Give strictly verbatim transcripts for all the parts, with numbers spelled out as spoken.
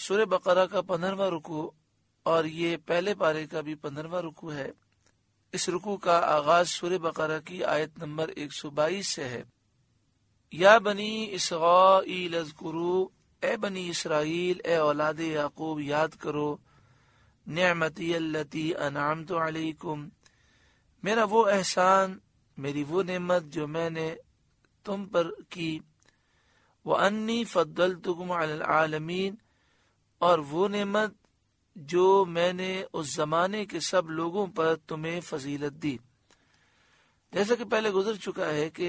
سورہ بقرہ کا پندرہواں رکوع اور یہ پہلے پارے کا بھی پندرہواں رکوع ہے۔ اس رکوع کا آغاز سورہ بقرہ کی آیت نمبر ایک سو بائیس سے ہے۔ یا بنی اسرائیل اذکروا، اے بنی اسرائیل، اے اولاد یعقوب یاد کرو، نعمتی اللتی انعمت علیکم، میرا وہ احسان، میری وہ نعمت جو میں نے تم پر کی، وانی فضلتکم علی العالمین، اور وہ نعمت جو میں نے اس زمانے کے سب لوگوں پر تمہیں فضیلت دی۔ جیسا کہ پہلے گزر چکا ہے کہ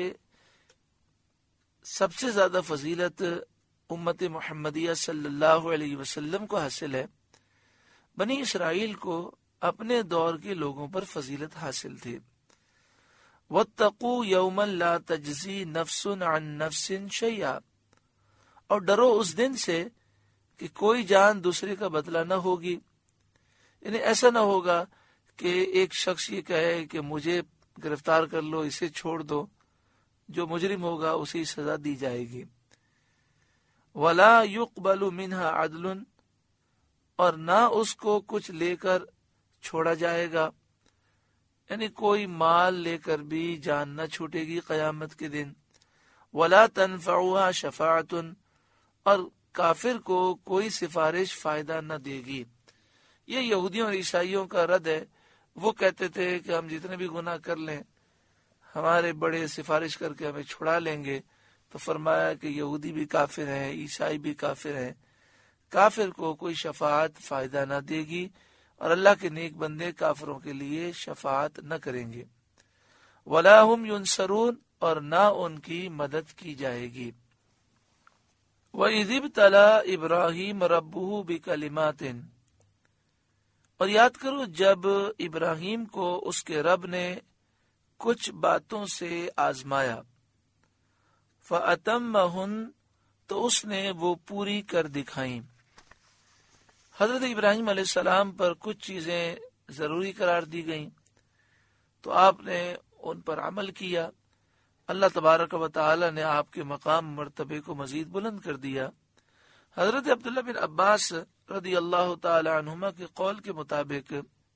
سب سے زیادہ فضیلت امت محمدیہ صلی اللہ علیہ وسلم کو حاصل ہے، بنی اسرائیل کو اپنے دور کے لوگوں پر فضیلت حاصل تھی۔ واتقوا یوما لا تجزی نفس عن نفس شیئا، اور ڈرو اس دن سے کہ کوئی جان دوسرے کا بدلہ نہ ہوگی، یعنی ایسا نہ ہوگا کہ ایک شخص یہ کہے کہ مجھے گرفتار کر لو، اسے چھوڑ دو، جو مجرم ہوگا اسے سزا دی جائے گی۔ ولا يقبل منها عدل، اور نہ اس کو کچھ لے کر چھوڑا جائے گا، یعنی کوئی مال لے کر بھی جان نہ چھوٹے گی قیامت کے دن۔ ولا تنفعها شفاعۃ، اور کافر کو کوئی سفارش فائدہ نہ دے گی۔ یہ یہودیوں اور عیسائیوں کا رد ہے۔ وہ کہتے تھے کہ ہم جتنے بھی گناہ کر لیں ہمارے بڑے سفارش کر کے ہمیں چھڑا لیں گے، تو فرمایا کہ یہودی بھی کافر ہیں، عیسائی بھی کافر ہیں، کافر کو کوئی شفاعت فائدہ نہ دے گی، اور اللہ کے نیک بندے کافروں کے لیے شفاعت نہ کریں گے۔ ولا هم ينصرون، اور نہ ان کی مدد کی جائے گی۔ وَإِذِ ابْتَلَىٰ إِبْرَاهِيمَ رَبُّهُ بِكَلِمَاتٍ، اور یاد کرو جب ابراہیم کو اس کے رب نے کچھ باتوں سے آزمایا، فَأَتَمَّهُنَّ، تو اس نے وہ پوری کر دکھائیں۔ حضرت ابراہیم علیہ السلام پر کچھ چیزیں ضروری قرار دی گئیں تو آپ نے ان پر عمل کیا، اللہ تبارک و تعالی نے آپ کے مقام مرتبے کو مزید بلند کر دیا۔ حضرت عبداللہ بن عباس رضی اللہ تعالی عنہما کے قول کے مطابق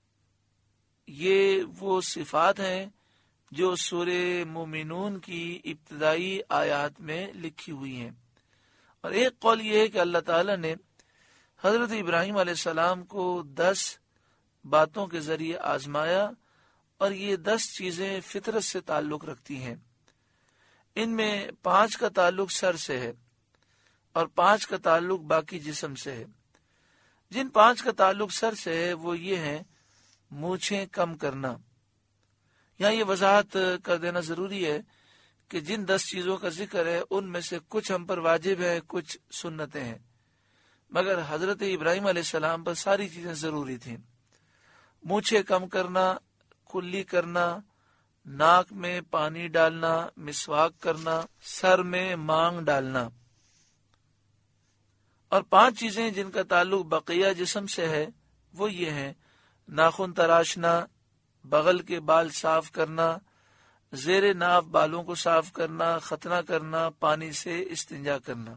یہ وہ صفات ہیں جو سورہ مومنون کی ابتدائی آیات میں لکھی ہوئی ہیں، اور ایک قول یہ ہے کہ اللہ تعالی نے حضرت ابراہیم علیہ السلام کو دس باتوں کے ذریعے آزمایا، اور یہ دس چیزیں فطرت سے تعلق رکھتی ہیں۔ ان میں پانچ کا تعلق سر سے ہے اور پانچ کا تعلق باقی جسم سے ہے۔ جن پانچ کا تعلق سر سے ہے وہ یہ ہیں: مونچھیں کم کرنا۔ یہاں یہ وضاحت کر دینا ضروری ہے کہ جن دس چیزوں کا ذکر ہے ان میں سے کچھ ہم پر واجب ہے، کچھ سنتیں ہیں، مگر حضرت ابراہیم علیہ السلام پر ساری چیزیں ضروری تھیں۔ مونچھیں کم کرنا، کلی کرنا، ناک میں پانی ڈالنا، مسواک کرنا، سر میں مانگ ڈالنا۔ اور پانچ چیزیں جن کا تعلق بقیہ جسم سے ہے وہ یہ ہیں: ناخن تراشنا، بغل کے بال صاف کرنا، زیر ناف بالوں کو صاف کرنا، ختنہ کرنا، پانی سے استنجا کرنا۔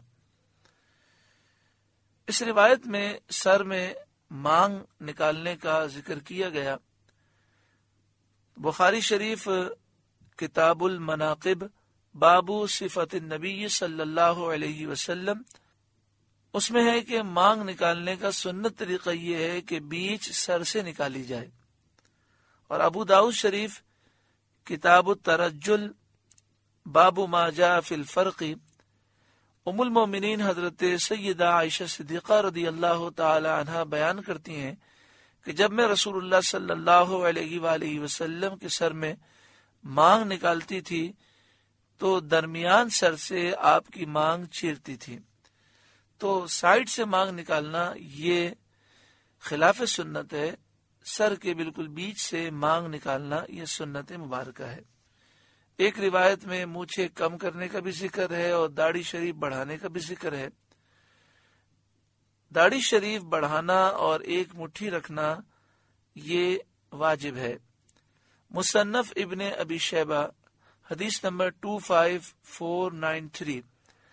اس روایت میں سر میں مانگ نکالنے کا ذکر کیا گیا۔ بخاری شریف کتاب المناقب بابو صفت النبی صلی اللہ علیہ وسلم، اس میں ہے کہ مانگ نکالنے کا سنت طریقہ یہ ہے کہ بیچ سر سے نکالی جائے۔ اور ابو داؤد شریف کتاب الترجل باب ما جاء فی الفرق، ام المومنین حضرت سیدہ عائشہ صدیقہ رضی اللہ تعالی عنہا بیان کرتی ہیں کہ جب میں رسول اللہ صلی اللہ علیہ وآلہ وسلم کے سر میں مانگ نکالتی تھی تو درمیان سر سے آپ کی مانگ چیرتی تھی۔ تو سائیڈ سے مانگ نکالنا یہ خلاف سنت ہے، سر کے بالکل بیچ سے مانگ نکالنا یہ سنت مبارکہ ہے۔ ایک روایت میں مونچھیں کم کرنے کا بھی ذکر ہے اور داڑھی شریف بڑھانے کا بھی ذکر ہے۔ داڑھی شریف بڑھانا اور ایک مٹھی رکھنا یہ واجب ہے۔ مصنف ابن ابی شیبہ حدیث نمبر دو پانچ چار نو تین،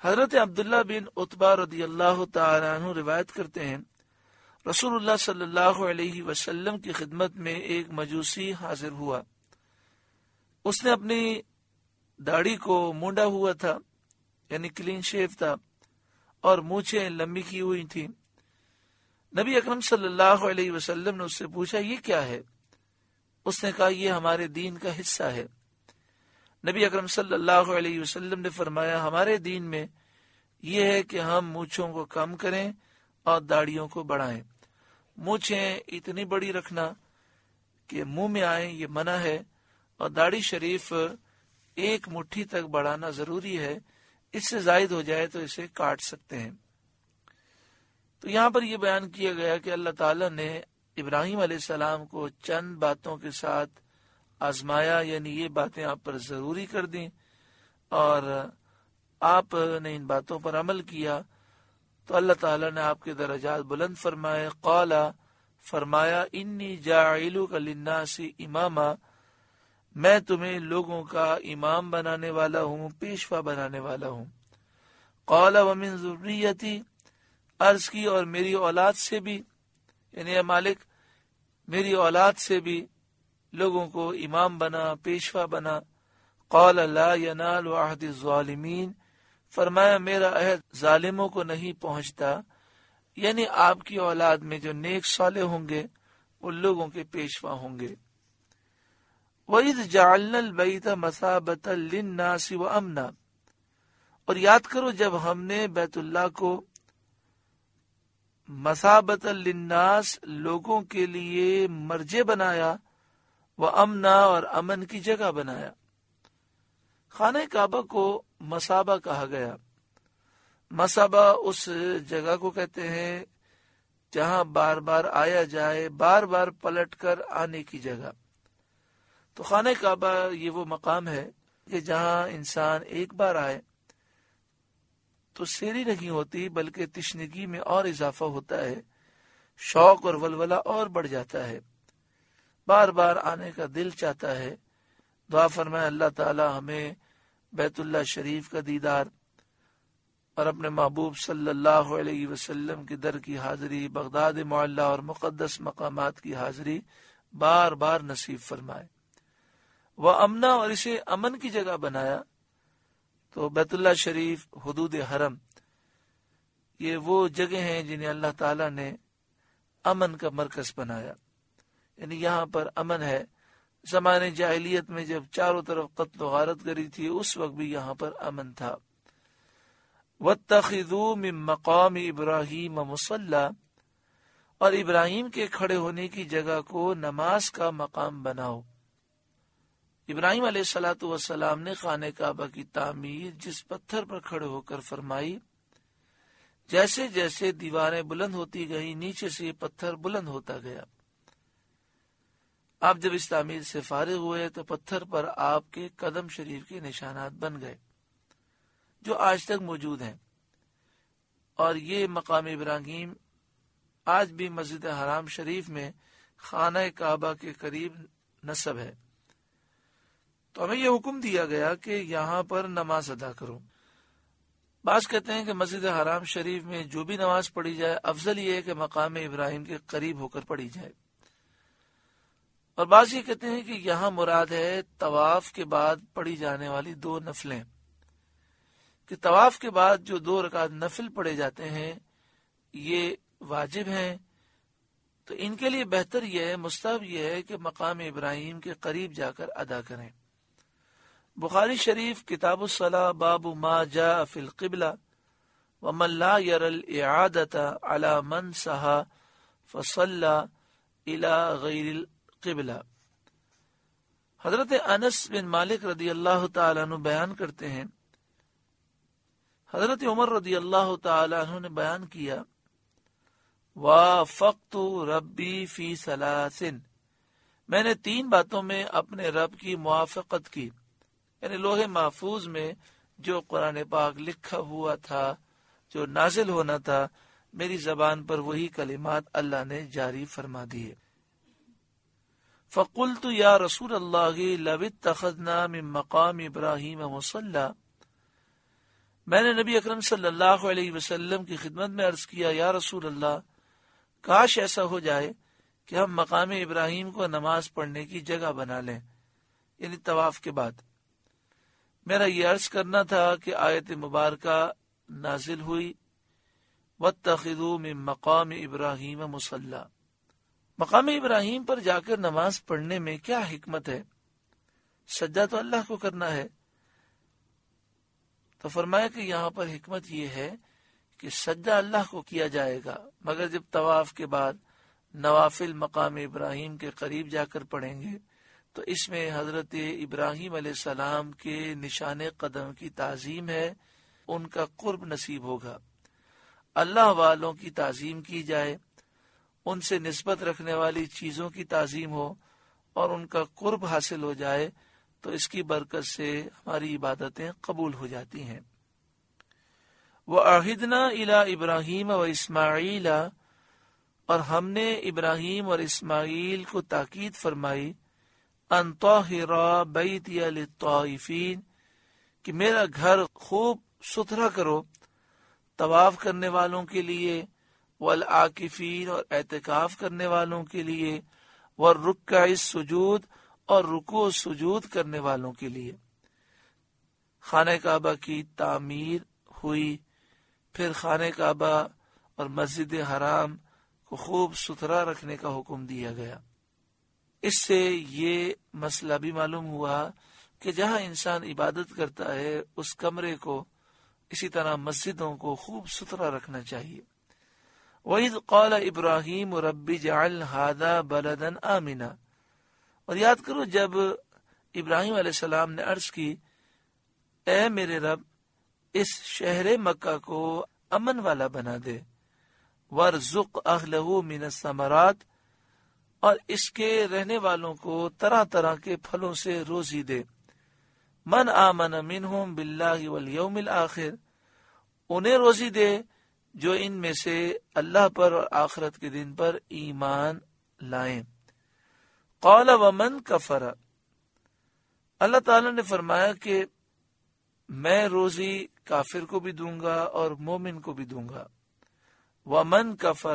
حضرت عبداللہ بن عتبہ رضی اللہ تعالیٰ عنہ روایت کرتے ہیں رسول اللہ صلی اللہ علیہ وسلم کی خدمت میں ایک مجوسی حاضر ہوا. اس نے اپنی داڑھی کو مونڈا ہوا تھا، یعنی کلین شیو تھا، اور مونچھیں لمبی کی ہوئی تھی. نبی اکرم صلی اللہ علیہ وسلم نے اس سے پوچھا یہ کیا ہے؟ اس نے کہا یہ ہمارے دین کا حصہ ہے. نبی اکرم صلی اللہ علیہ وسلم نے فرمایا ہمارے دین میں یہ ہے کہ ہم مونچھوں کو کم کریں اور داڑھیوں کو بڑھائیں. مونچھیں اتنی بڑی رکھنا کہ منہ میں آئیں یہ منع ہے، اور داڑھی شریف ایک مٹھی تک بڑھانا ضروری ہے، اس سے زائد ہو جائے تو اسے کاٹ سکتے ہیں. تو یہاں پر یہ بیان کیا گیا کہ اللہ تعالیٰ نے ابراہیم علیہ السلام کو چند باتوں کے ساتھ آزمایا، یعنی یہ باتیں آپ پر ضروری کر دیں اور آپ نے ان باتوں پر عمل کیا تو اللہ تعالیٰ نے آپ کے درجات بلند فرمائے. قال فرمایا انی جاعلک للناس اماما، میں تمہیں لوگوں کا امام بنانے والا ہوں، پیشوا بنانے والا ہوں. قال ومن ذریتی، عرض کی اور میری اولاد سے بھی، یعنی اے مالک میری اولاد سے بھی لوگوں کو امام بنا، پیشوا بنا. قال لا ینال عہد الظالمین، فرمایا میرا عہد ظالموں کو نہیں پہنچتا، یعنی آپ کی اولاد میں جو نیک صالح ہوں گے وہ لوگوں کے پیشوا ہوں گے. وَإِذْ جَعَلْنَا الْبَيْتَ مَثَابَةً لِلنَّاسِ وَأَمْنًا، اور یاد کرو جب ہم نے بیت اللہ کو مثابۃ للناس لوگوں کے لیے مرجع بنایا، وَأَمْنًا اور امن کی جگہ بنایا. خانہ کعبہ کو مثابہ کہا گیا. مثابہ اس جگہ کو کہتے ہیں جہاں بار بار آیا جائے، بار بار پلٹ کر آنے کی جگہ. تو خانہ کعبہ یہ وہ مقام ہے کہ جہاں انسان ایک بار آئے تو سیری نہیں ہوتی بلکہ تشنگی میں اور اضافہ ہوتا ہے، شوق اور ولولہ اور بڑھ جاتا ہے، بار بار آنے کا دل چاہتا ہے. دعا فرمائے اللہ تعالی ہمیں بیت اللہ شریف کا دیدار اور اپنے محبوب صلی اللہ علیہ وسلم کے در کی حاضری، بغداد معلیٰ اور مقدس مقامات کی حاضری بار بار نصیب فرمائے. وہ امنا، اور اسے امن کی جگہ بنایا. تو بیت اللہ شریف، حدود حرم، یہ وہ جگہ ہیں جنہیں اللہ تعالیٰ نے امن کا مرکز بنایا، یعنی یہاں پر امن ہے. زمانے جاہلیت میں جب چاروں طرف قتل و غارت کری تھی اس وقت بھی یہاں پر امن تھا. وَاتَّخِذُوا مِن مَّقَامِ إِبْرَاهِيمَ مُصَلًّى، اور ابراہیم کے کھڑے ہونے کی جگہ کو نماز کا مقام بناؤ. ابراہیم علیہ الصلوۃ والسلام نے خانہ کعبہ کی تعمیر جس پتھر پر کھڑے ہو کر فرمائی، جیسے جیسے دیواریں بلند ہوتی گئیں نیچے سے یہ پتھر بلند ہوتا گیا. آپ جب اس تعمیر سے فارغ ہوئے تو پتھر پر آپ کے قدم شریف کے نشانات بن گئے جو آج تک موجود ہیں، اور یہ مقام ابراہیم آج بھی مسجد حرام شریف میں خانہ کعبہ کے قریب نصب ہے. تو ہمیں یہ حکم دیا گیا کہ یہاں پر نماز ادا کرو. بعض کہتے ہیں کہ مسجد حرام شریف میں جو بھی نماز پڑھی جائے افضل یہ ہے کہ مقام ابراہیم کے قریب ہو کر پڑھی جائے. اور بعض یہ کہتے ہیں کہ یہاں مراد ہے طواف کے بعد پڑھی جانے والی دو نفلیں، کہ طواف کے بعد جو دو رکعت نفل پڑھے جاتے ہیں یہ واجب ہیں. تو ان کے لیے بہتر یہ ہے، مستحب یہ ہے کہ مقام ابراہیم کے قریب جا کر ادا کریں. بخاری شریف کتاب الصلاۃ باب ما جاء فی القبلہ ومن لا ير الاعادة على من سہا فصلى الى غیر القبلہ. حضرت انس بن مالک رضی اللہ تعالیٰ عنہ بیان کرتے ہیں حضرت عمر رضی اللہ تعالیٰ عنہ نے بیان کیا، وافقت ربی فی ثلاث، میں نے تین باتوں میں اپنے رب کی موافقت کی، یعنی لوح محفوظ میں جو قرآن پاک لکھا ہوا تھا، جو نازل ہونا تھا، میری زبان پر وہی کلمات اللہ نے جاری فرما دیے. فقلت یا رسول اللہ لو اتخذنا من مقام ابراہیم مصلی، میں نے نبی اکرم صلی اللہ علیہ وسلم کی خدمت میں عرض کیا، یا رسول اللہ، کاش ایسا ہو جائے کہ ہم مقام ابراہیم کو نماز پڑھنے کی جگہ بنا لیں، یعنی طواف کے بعد۔ میرا یہ عرض کرنا تھا کہ آیت مبارکہ نازل ہوئی، وَاتَّخِذُوا مِن مَقَامِ إِبْرَاهِيمَ مُصَلًّى۔ مقام ابراہیم پر جا کر نماز پڑھنے میں کیا حکمت ہے؟ سجدہ تو اللہ کو کرنا ہے۔ تو فرمایا کہ یہاں پر حکمت یہ ہے کہ سجدہ اللہ کو کیا جائے گا، مگر جب طواف کے بعد نوافل مقام ابراہیم کے قریب جا کر پڑھیں گے تو اس میں حضرت ابراہیم علیہ السلام کے نشان قدم کی تعظیم ہے، ان کا قرب نصیب ہوگا۔ اللہ والوں کی تعظیم کی جائے، ان سے نسبت رکھنے والی چیزوں کی تعظیم ہو اور ان کا قرب حاصل ہو جائے تو اس کی برکت سے ہماری عبادتیں قبول ہو جاتی ہیں۔ وَأَعْهِدْنَا إِلَىٰ إِبْرَاهِيمَ وَإِسْمَاعِيلَ، اور ہم نے ابراہیم اور اسماعیل کو تاکید فرمائی، أَن طَاهِرَا بَيْتِيَ لِلطَّائِفِينَ، کہ میرا گھر خوب ستھرا کرو طواف کرنے والوں کے لیے، والعاکفین، اور اعتکاف کرنے والوں کے لیے، والرکع السجود، اور رکوع سجود کرنے والوں کے لیے۔ خانہ کعبہ کی تعمیر ہوئی، پھر خانہ کعبہ اور مسجد حرام کو خوب ستھرا رکھنے کا حکم دیا گیا۔ اس سے یہ مسئلہ بھی معلوم ہوا کہ جہاں انسان عبادت کرتا ہے اس کمرے کو، اسی طرح مسجدوں کو خوب ستھرا رکھنا چاہیے۔ وَإِذْ قَالَ إِبْرَاهِيمُ رَبِّ اجْعَلْ هَٰذَا بَلَدًا آمِنًا، اور یاد کرو جب ابراہیم علیہ السلام نے عرض کی، اے میرے رب، اس شہر مکہ کو امن والا بنا دے، وَارْزُقْ أَهْلَهُ مِنَ الثَّمَرَاتِ، اور اس کے رہنے والوں کو طرح طرح کے پھلوں سے روزی دے، مَنْ آمَنَ مِنْهُمْ بِاللَّهِ وَالْيَوْمِ الْآخِرِ، انہیں روزی دے جو ان میں سے اللہ پر اور آخرت کے دن پر ایمان لائیں۔ قال ومن کفر، اللہ تعالیٰ نے فرمایا کہ میں روزی کافر کو بھی دوں گا اور مومن کو بھی دوں گا۔ ومن کفر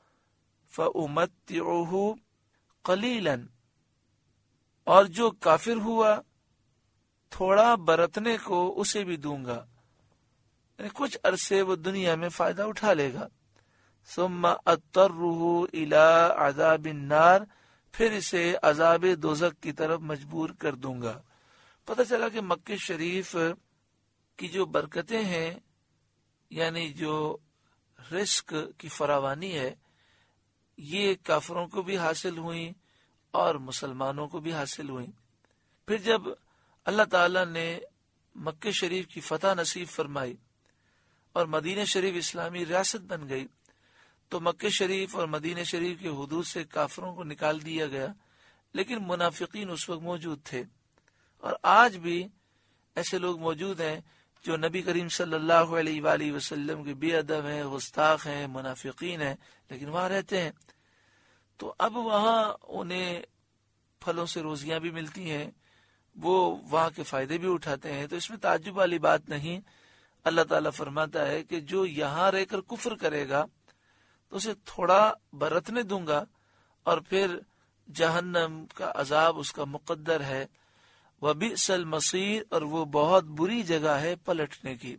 فأمتعه قلیلا، اور جو کافر ہوا تھوڑا برتنے کو اسے بھی دوں گا، یعنی کچھ عرصے وہ دنیا میں فائدہ اٹھا لے گا۔ ثم اضطره الى عذاب النار، پھر اسے عذاب دوزخ کی طرف مجبور کر دوں گا۔ پتہ چلا کہ مکہ شریف کی جو برکتیں ہیں، یعنی جو رزق کی فراوانی ہے، یہ کافروں کو بھی حاصل ہوئیں اور مسلمانوں کو بھی حاصل ہوئیں۔ پھر جب اللہ تعالیٰ نے مکہ شریف کی فتح نصیب فرمائی اور مدینہ شریف اسلامی ریاست بن گئی تو مکہ شریف اور مدینہ شریف کے حدود سے کافروں کو نکال دیا گیا، لیکن منافقین اس وقت موجود تھے، اور آج بھی ایسے لوگ موجود ہیں جو نبی کریم صلی اللہ علیہ وآلہ وسلم کے بے ادب ہیں، گستاخ ہیں، منافقین ہیں، لیکن وہاں رہتے ہیں۔ تو اب وہاں انہیں پھلوں سے روزیاں بھی ملتی ہیں، وہ وہاں کے فائدے بھی اٹھاتے ہیں، تو اس میں تعجب والی بات نہیں۔ اللہ تعالیٰ فرماتا ہے کہ جو یہاں رہ کر کفر کرے گا تو اسے تھوڑا برتنے دوں گا اور پھر جہنم کا عذاب اس کا مقدر ہے، وبئس المصیر، اور وہ بہت بری جگہ ہے پلٹنے کی۔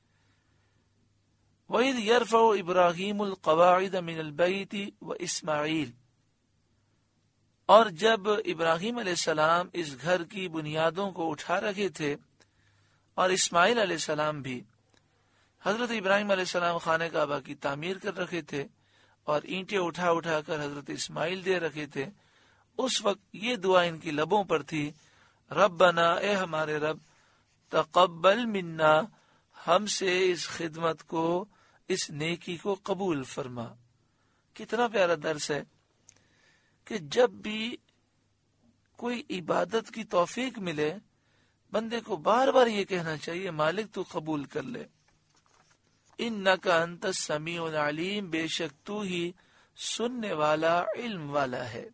وَإِذْ يَرْفَعُ إِبْرَاهِيمُ الْقَوَاعِدَ مِنَ الْبَيْتِ وَإِسْمَاعِيلُ، اور جب ابراہیم علیہ السلام اس گھر کی بنیادوں کو اٹھا رکھے تھے اور اسماعیل علیہ السلام بھی، حضرت ابراہیم علیہ السلام خانہ کعبہ کی تعمیر کر رکھے تھے اور اینٹیں اٹھا اٹھا کر حضرت اسماعیل دے رکھے تھے، اس وقت یہ دعا ان کی لبوں پر تھی، ربنا، اے ہمارے رب، تقبل منا، ہم سے اس خدمت کو، اس نیکی کو قبول فرما۔ کتنا پیارا درس ہے کہ جب بھی کوئی عبادت کی توفیق ملے بندے کو بار بار یہ کہنا چاہیے، مالک تو قبول کر لے۔ انکا انت السمیع العلیم، بے شک تو ہی سننے والا، علم والا ہے۔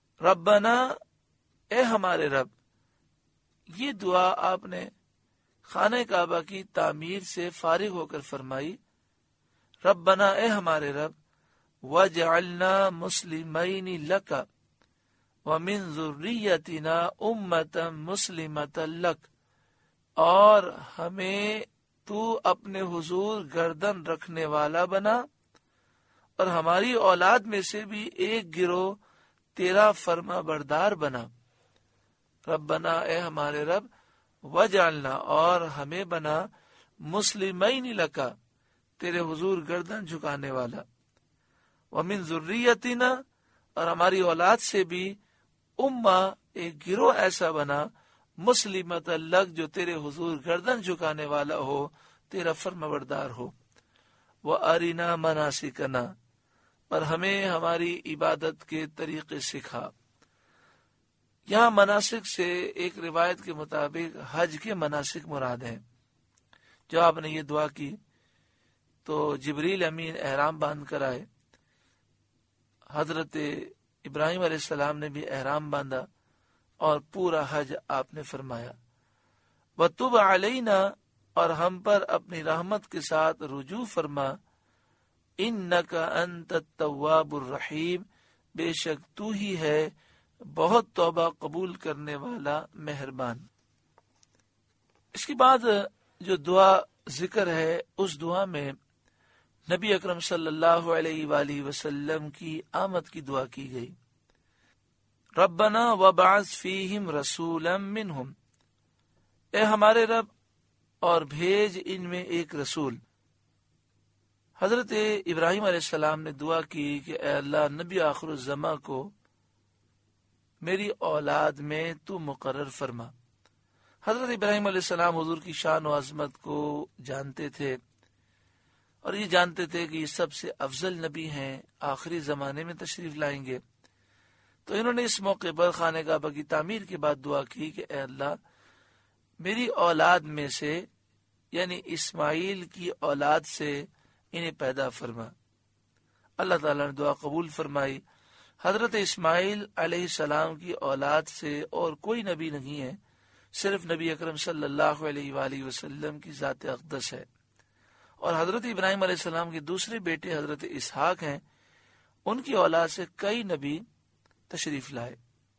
ربنا، اے ہمارے رب، یہ دعا آپ نے خانہ کعبہ کی تعمیر سے فارغ ہو کر فرمائی، ربنا اے ہمارے رب، وجعلنا مسلمین لک ومن ذریتنا امتا مسلمتا لک، اور ہمیں تو اپنے حضور گردن رکھنے والا بنا اور ہماری اولاد میں سے بھی ایک گروہ تیرا فرما بردار بنا۔ ربنا اے ہمارے رب، وجعلنا اور ہمیں بنا مسلمین لکا تیرے حضور گردن جھکانے والا، ومن ذریتنا اور ہماری اولاد سے بھی امہ ایک گروہ ایسا بنا مسلمت لک جو تیرے حضور گردن جھکانے والا ہو، تیرا فرما بردار ہو۔ وَأَرِنَا مَنَاسِكَنَا اور ہمیں ہماری عبادت کے طریقے سکھا۔ یہاں مناسک سے ایک روایت کے مطابق حج کے مناسک مراد ہیں۔ جب آپ نے یہ دعا کی تو جبریل امین احرام باندھ کر آئے، حضرت ابراہیم علیہ السلام نے بھی احرام باندھا اور پورا حج آپ نے فرمایا۔ وَتُبْ عَلَيْنَا اور ہم پر اپنی رحمت کے ساتھ رجوع فرما، اِنَّكَ أَنْتَ التَّوَّابُ الرَّحِيمُ بے شک تو ہی ہے بہت توبہ قبول کرنے والا مہربان۔ اس کے بعد جو دعا ذکر ہے اس دعا میں نبی اکرم صلی اللہ علیہ وآلہ وسلم کی آمد کی دعا کی گئی۔ ربنا وابعث فیہم رسولا منہم، اے ہمارے رب اور بھیج ان میں ایک رسول۔ حضرت ابراہیم علیہ السلام نے دعا کی کہ اے اللہ نبی آخر الزماں کو میری اولاد میں تو مقرر فرما۔ حضرت ابراہیم علیہ السلام حضور کی شان و عظمت کو جانتے تھے اور یہ جانتے تھے کہ یہ سب سے افضل نبی ہیں، آخری زمانے میں تشریف لائیں گے۔ تو انہوں نے اس موقع پر خانہ کعبہ کی تعمیر کے بعد دعا کی کہ اے اللہ میری اولاد میں سے یعنی اسماعیل کی اولاد سے انہیں پیدا فرما۔ اللہ تعالیٰ نے دعا قبول فرمائی۔ حضرت اسماعیل علیہ السلام کی اولاد سے اور کوئی نبی نہیں ہے، صرف نبی اکرم صلی اللہ علیہ وآلہ وسلم کی ذات اقدس ہے۔ اور حضرت ابراہیم علیہ السلام کے دوسرے بیٹے حضرت اسحاق ہیں، ان کی اولاد سے کئی نبی تشریف لائے۔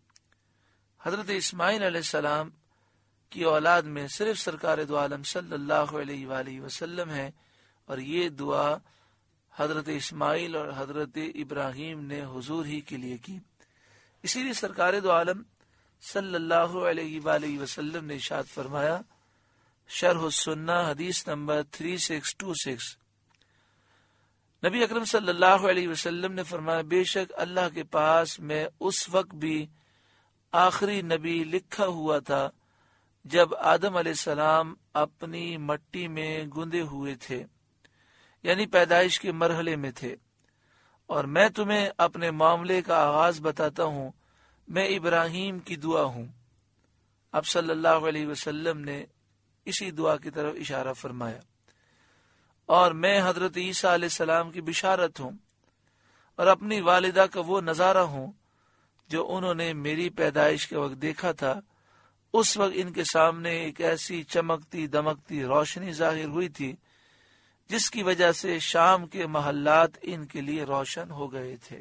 حضرت اسماعیل علیہ السلام کی اولاد میں صرف سرکار دو عالم صلی اللہ علیہ وآلہ وسلم ہے، اور یہ دعا حضرت اسماعیل اور حضرت ابراہیم نے حضور ہی کے لیے کی۔ اسی لیے سرکار دو عالم صلی اللہ علیہ وآلہ وسلم نے ارشاد فرمایا، شرح السنہ حدیث نمبر تین سو چھیاسٹھ، نبی اکرم صلی اللہ علیہ وسلم نے فرمایا بے شک اللہ کے پاس میں اس وقت بھی آخری نبی لکھا ہوا تھا جب آدم علیہ السلام اپنی مٹی میں گندے ہوئے تھے، یعنی پیدائش کے مرحلے میں تھے، اور میں تمہیں اپنے معاملے کا آغاز بتاتا ہوں، میں ابراہیم کی دعا ہوں۔ اب صلی اللہ علیہ وسلم نے اسی دعا کی طرف اشارہ فرمایا، اور میں حضرت عیسیٰ علیہ السلام کی بشارت ہوں اور اپنی والدہ کا وہ نظارہ ہوں جو انہوں نے میری پیدائش کے وقت دیکھا تھا۔ اس وقت ان کے سامنے ایک ایسی چمکتی دمکتی روشنی ظاہر ہوئی تھی جس کی وجہ سے شام کے محلات ان کے لیے روشن ہو گئے تھے۔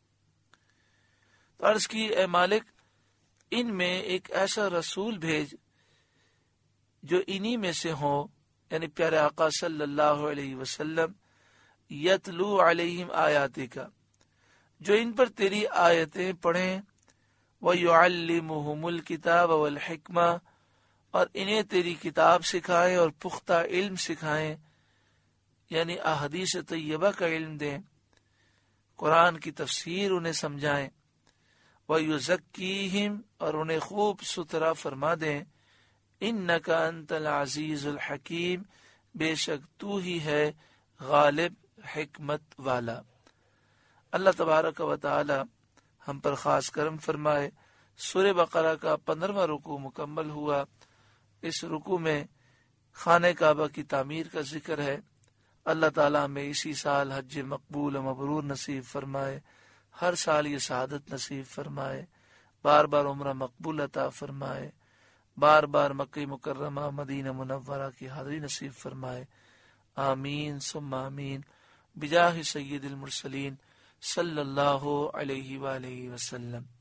تو عرض کی اے مالک، ان میں ایک ایسا رسول بھیج جو انہی میں سے ہو، یعنی پیارے آقا صلی اللہ علیہ وسلم، یتلو علیہم آیاتک، جو ان پر تیری آیتیں پڑھیں، وَيُعَلِّمُهُمُ الْكِتَابَ وَالْحِكْمَةَ اور انہیں تیری کتاب سکھائیں اور پختہ علم سکھائیں، یعنی احادیث طیبہ کا علم دیں، قرآن کی تفسیر انہیں سمجھائیں، وَيُزَكِّيهِمْ اور انہیں خوب ستھرا فرما دیں، اِنَّكَ أَنْتَ الْعَزِيزُ الْحَكِيمُ بے شک تو ہی ہے غالب حکمت والا۔ اللہ تبارک و تعالی ہم پر خاص کرم فرمائے۔ سورہ بقرہ کا پندرہواں رکوع مکمل ہوا۔ اس رکوع میں خانہ کعبہ کی تعمیر کا ذکر ہے۔ اللہ تعالیٰ میں اسی سال حج مقبول و مبرور نصیب فرمائے، ہر سال یہ سعادت نصیب فرمائے، بار بار عمرہ مقبول عطا فرمائے، بار بار مکہ مکرمہ مدینہ منورہ کی حاضری نصیب فرمائے. آمین ثم آمین بجاہ سید المرسلین صلی اللہ علیہ وآلہ وسلم.